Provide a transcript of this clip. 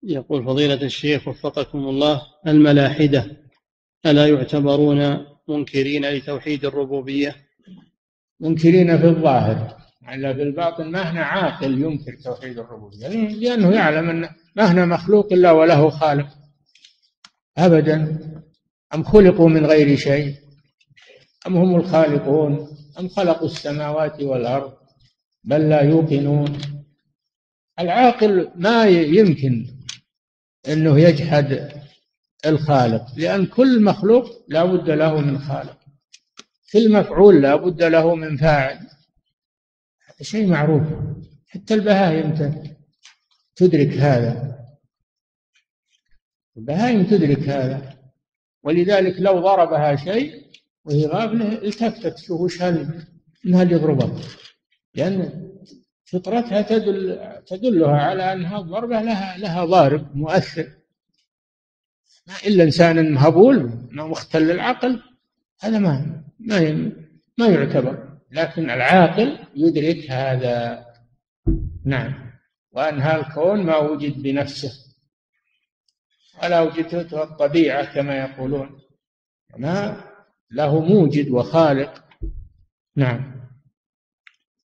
يقول فضيلة الشيخ وفقكم الله، الملاحدة ألا يعتبرون منكرين لتوحيد الربوبية؟ منكرين في الظاهر، على في الباطن ما هنا عاقل ينكر توحيد الربوبية، لأنه يعلم أن ما هنا مخلوق إلا وله خالق أبدا. أم خلقوا من غير شيء أم هم الخالقون أم خلقوا السماوات والأرض بل لا يوقنون. العاقل ما يمكن أنه يجحد الخالق، لأن كل مخلوق لا بد له من خالق، كل مفعول لا بد له من فاعل، شيء معروف. حتى البهائم تدرك هذا، البهائم تدرك هذا، ولذلك لو ضربها شيء وهي غافلة التفتت تشوف وش انها اللي ضربت، لأن فطرتها تدلها على أن هذه الضربة لها ضارب مؤثر. ما إلا إنسان مهبول مختل العقل، هذا ما يعتبر، لكن العاقل يدرك هذا. نعم. وأن هالكون ما وجد بنفسه ولا وجدته الطبيعة كما يقولون، ما له موجد وخالق. نعم.